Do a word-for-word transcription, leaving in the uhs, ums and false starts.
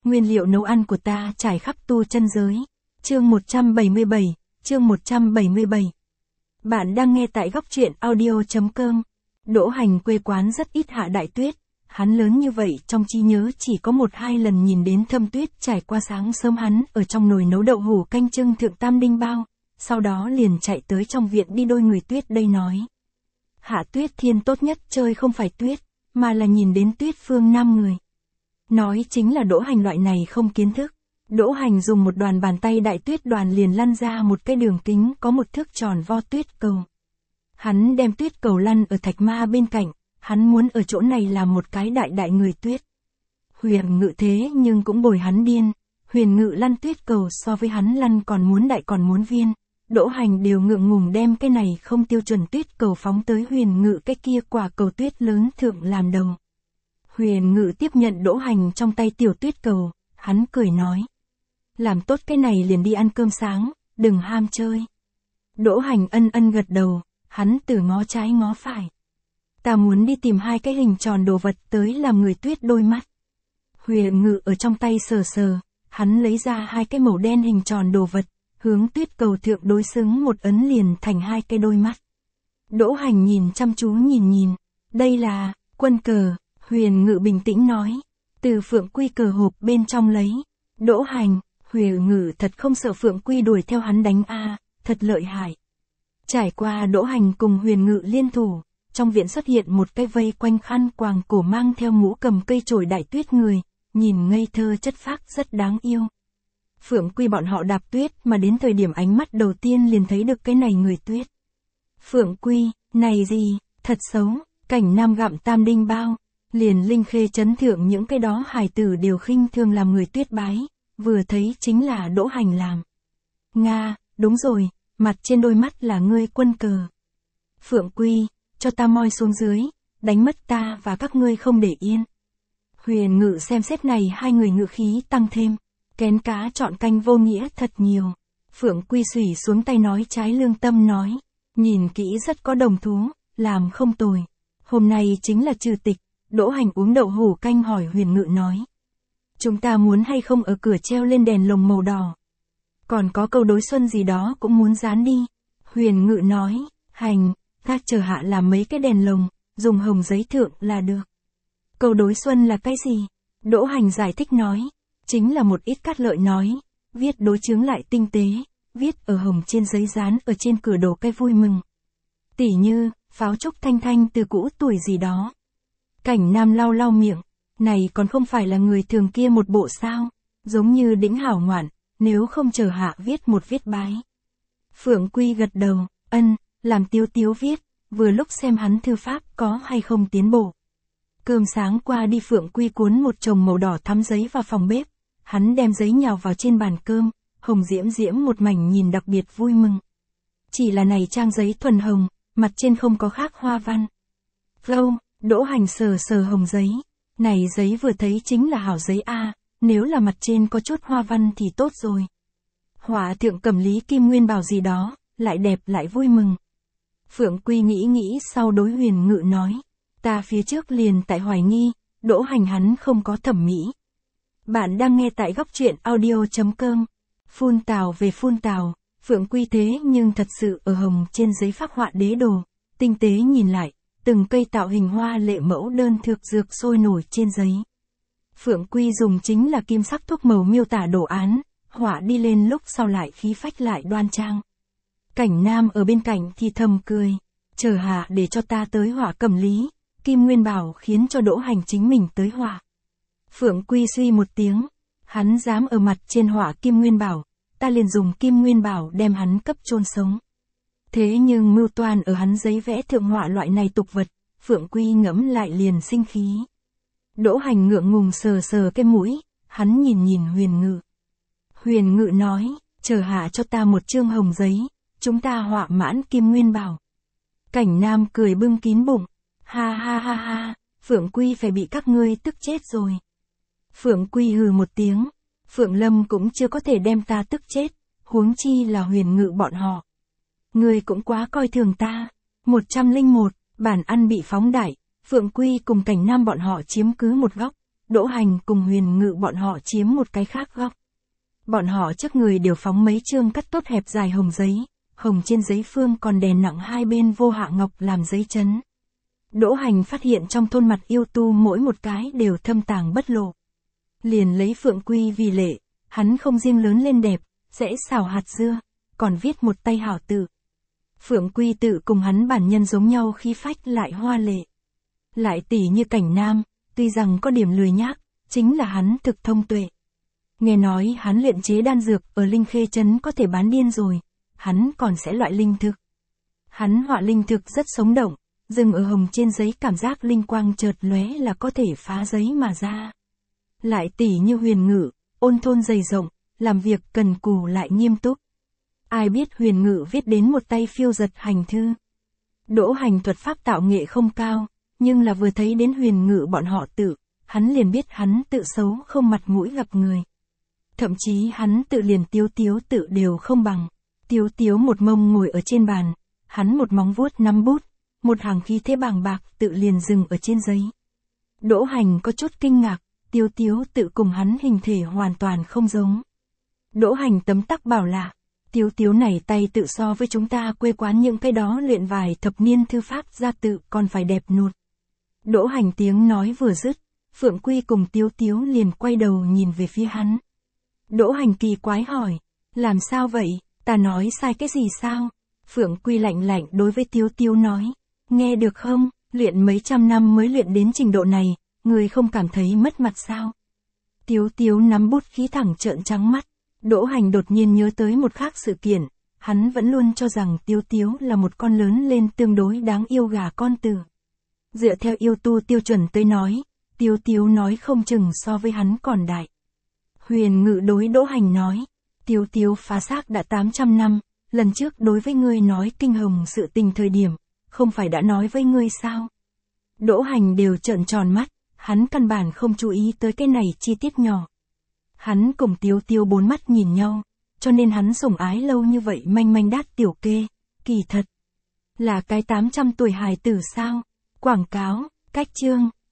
nguyên liệu nấu ăn của ta trải khắp tu chân giới. Chương một trăm bảy mươi bảy, chương một trăm bảy mươi bảy. Bạn đang nghe tại góc truyện audio chấm com. Đỗ Hành quê quán rất ít hạ đại tuyết, hắn lớn như vậy trong trí nhớ chỉ có một hai lần nhìn đến thâm tuyết trải qua. Sáng sớm hắn ở trong nồi nấu đậu hủ canh trưng thượng tam đinh bao, sau đó liền chạy tới trong viện đi đôi người tuyết đây nói. Hạ tuyết thiên tốt nhất chơi không phải tuyết, mà là nhìn đến tuyết phương nam người. Nói chính là Đỗ Hành loại này không kiến thức. Đỗ Hành dùng một đoàn bàn tay đại tuyết đoàn liền lăn ra một cái đường kính có một thước tròn vo tuyết cầu. Hắn đem tuyết cầu lăn ở thạch ma bên cạnh, hắn muốn ở chỗ này làm một cái đại đại người tuyết. Huyền Ngự thế nhưng cũng bồi hắn điên, Huyền Ngự lăn tuyết cầu so với hắn lăn còn muốn đại còn muốn viên. Đỗ Hành đều ngượng ngùng đem cái này không tiêu chuẩn tuyết cầu phóng tới Huyền Ngự cái kia quả cầu tuyết lớn thượng làm đầu. Huyền Ngự tiếp nhận Đỗ Hành trong tay tiểu tuyết cầu, hắn cười nói. Làm tốt cái này liền đi ăn cơm sáng, đừng ham chơi. Đỗ Hành ân ân gật đầu, hắn từ ngó trái ngó phải. Ta muốn đi tìm hai cái hình tròn đồ vật tới làm người tuyết đôi mắt. Huyền Ngự ở trong tay sờ sờ, hắn lấy ra hai cái màu đen hình tròn đồ vật, hướng tuyết cầu thượng đối xứng một ấn liền thành hai cái đôi mắt. Đỗ Hành nhìn chăm chú nhìn nhìn, đây là quân cờ. Huyền Ngự bình tĩnh nói, từ Phượng Quy cờ hộp bên trong lấy. Đỗ Hành, Huyền Ngự thật không sợ Phượng Quy đuổi theo hắn đánh a, à, thật lợi hại. Trải qua Đỗ Hành cùng Huyền Ngự liên thủ, trong viện xuất hiện một cái vây quanh khăn quàng cổ mang theo mũ cầm cây chổi đại tuyết người, nhìn ngây thơ chất phác rất đáng yêu. Phượng Quy bọn họ đạp tuyết mà đến thời điểm ánh mắt đầu tiên liền thấy được cái này người tuyết. Phượng Quy, này gì, thật xấu, Cảnh Nam gặm tam đinh bao. Liền Linh Khê chấn thượng những cái đó hài tử đều khinh thường làm người tuyết bái, vừa thấy chính là Đỗ Hành làm. Nga, đúng rồi, mặt trên đôi mắt là ngươi quân cờ. Phượng Quy, cho ta moi xuống dưới, đánh mất ta và các ngươi không để yên. Huyền Ngự xem xét này hai người ngự khí tăng thêm, kén cá chọn canh vô nghĩa thật nhiều. Phượng Quy xủy xuống tay nói trái lương tâm nói, nhìn kỹ rất có đồng thú, làm không tồi. Hôm nay chính là trừ tịch. Đỗ Hành uống đậu hủ canh hỏi Huyền Ngự nói. Chúng ta muốn hay không ở cửa treo lên đèn lồng màu đỏ. Còn có câu đối xuân gì đó cũng muốn dán đi. Huyền Ngự nói, Hành, ta chờ hạ làm mấy cái đèn lồng, dùng hồng giấy thượng là được. Câu đối xuân là cái gì? Đỗ Hành giải thích nói, chính là một ít cát lợi nói, viết đối chướng lại tinh tế, viết ở hồng trên giấy dán ở trên cửa đồ cái vui mừng. Tỉ như, pháo trúc thanh thanh từ cũ tuổi gì đó. Cảnh Nam lau lau miệng, này còn không phải là người thường kia một bộ sao, giống như đĩnh hảo ngoạn, nếu không chờ hạ viết một viết bái. Phượng Quy gật đầu, ân, làm Tiếu Tiếu viết, vừa lúc xem hắn thư pháp có hay không tiến bộ. Cơm sáng qua đi Phượng Quy cuốn một chồng màu đỏ thắm giấy vào phòng bếp, hắn đem giấy nhào vào trên bàn cơm, hồng diễm diễm một mảnh nhìn đặc biệt vui mừng. Chỉ là này trang giấy thuần hồng, mặt trên không có khác hoa văn. Vâu. Đỗ Hành sờ sờ hồng giấy, này giấy vừa thấy chính là hảo giấy a, nếu là mặt trên có chút hoa văn thì tốt rồi. Họa thượng cầm Lý Kim Nguyên bảo gì đó, lại đẹp lại vui mừng. Phượng Quy nghĩ nghĩ sau đối Huyền Ngự nói, ta phía trước liền tại hoài nghi, Đỗ Hành hắn không có thẩm mỹ. Bạn đang nghe tại góc truyện audio chấm com. Phun tào về phun tào, Phượng Quy thế nhưng thật sự ở hồng trên giấy phác họa đế đồ, tinh tế nhìn lại. Từng cây tạo hình hoa lệ mẫu đơn thực dược sôi nổi trên giấy. Phượng Quy dùng chính là kim sắc thuốc màu miêu tả đồ án, họa đi lên lúc sau lại khí phách lại đoan trang. Cảnh Nam ở bên cạnh thì thầm cười, chờ hạ để cho ta tới họa cầm Lý, Kim Nguyên bảo khiến cho Đỗ Hành chính mình tới họa. Phượng Quy suy một tiếng, hắn dám ở mặt trên họa Kim Nguyên bảo, ta liền dùng Kim Nguyên bảo đem hắn cấp chôn sống. Thế nhưng mưu toan ở hắn giấy vẽ thượng họa loại này tục vật, Phượng Quy ngẫm lại liền sinh khí. Đỗ Hành ngượng ngùng sờ sờ cái mũi, hắn nhìn nhìn Huyền Ngự. Huyền Ngự nói, chờ hạ cho ta một chương hồng giấy, chúng ta họa mãn Kim Nguyên bảo. Cảnh Nam cười bưng kín bụng, ha ha ha ha, Phượng Quy phải bị các ngươi tức chết rồi. Phượng Quy hừ một tiếng, Phượng Lâm cũng chưa có thể đem ta tức chết, huống chi là Huyền Ngự bọn họ. Ngươi cũng quá coi thường ta. một trăm lẻ một, bàn ăn bị phóng đại, Phượng Quy cùng Cảnh Nam bọn họ chiếm cứ một góc, Đỗ Hành cùng Huyền Ngự bọn họ chiếm một cái khác góc. Bọn họ trước người đều phóng mấy chương cắt tốt hẹp dài hồng giấy, hồng trên giấy phương còn đè nặng hai bên vô hạ ngọc làm giấy chấn. Đỗ Hành phát hiện trong thôn mặt yêu tu mỗi một cái đều thâm tàng bất lộ. Liền lấy Phượng Quy vì lệ, hắn không riêng lớn lên đẹp, dễ xào hạt dưa, còn viết một tay hảo tự. Phượng Quy tự cùng hắn bản nhân giống nhau khí phách lại hoa lệ. Lại tỉ như Cảnh Nam, tuy rằng có điểm lười nhác, chính là hắn thực thông tuệ. Nghe nói hắn luyện chế đan dược ở Linh Khê Trấn có thể bán điên rồi, hắn còn sẽ loại linh thực. Hắn họa linh thực rất sống động, dừng ở hồng trên giấy cảm giác linh quang chợt lóe là có thể phá giấy mà ra. Lại tỉ như Huyền Ngự, ôn thôn dày rộng, làm việc cần cù lại nghiêm túc. Ai biết Huyền Ngự viết đến một tay phiêu giật hành thư. Đỗ Hành thuật pháp tạo nghệ không cao, nhưng là vừa thấy đến Huyền Ngự bọn họ tự, hắn liền biết hắn tự xấu không mặt mũi gặp người. Thậm chí hắn tự liền Tiếu Tiếu tự đều không bằng. Tiếu Tiếu một mông ngồi ở trên bàn, hắn một móng vuốt nắm bút, một hàng khí thế bàng bạc tự liền dừng ở trên giấy. Đỗ Hành có chút kinh ngạc, Tiếu Tiếu tự cùng hắn hình thể hoàn toàn không giống. Đỗ Hành tấm tắc bảo lạ, Tiếu Tiếu này tay tự so với chúng ta quê quán những cái đó luyện vài thập niên thư pháp ra tự còn phải đẹp nuột. Đỗ Hành tiếng nói vừa dứt, Phượng Quy cùng Tiếu Tiếu liền quay đầu nhìn về phía hắn. Đỗ Hành kỳ quái hỏi, làm sao vậy, ta nói sai cái gì sao? Phượng Quy lạnh lạnh đối với Tiếu Tiếu nói, nghe được không, luyện mấy trăm năm mới luyện đến trình độ này, người không cảm thấy mất mặt sao? Tiếu Tiếu nắm bút khí thẳng trợn trắng mắt. Đỗ Hành đột nhiên nhớ tới một khác sự kiện, hắn vẫn luôn cho rằng Tiếu Tiếu là một con lớn lên tương đối đáng yêu gà con tử. Dựa theo yêu tu tiêu chuẩn tới nói, Tiếu Tiếu nói không chừng so với hắn còn đại. Huyền Ngự đối Đỗ Hành nói, Tiếu Tiếu phá xác đã tám trăm năm, lần trước đối với ngươi nói kinh hồng sự tình thời điểm, không phải đã nói với ngươi sao? Đỗ Hành đều trợn tròn mắt, hắn căn bản không chú ý tới cái này chi tiết nhỏ. Hắn cùng Tiếu Tiếu bốn mắt nhìn nhau, cho nên hắn sủng ái lâu như vậy manh manh đát tiểu kê, kỳ thật. Là cái tám trăm tuổi hài tử sao? Quảng cáo, cách chương.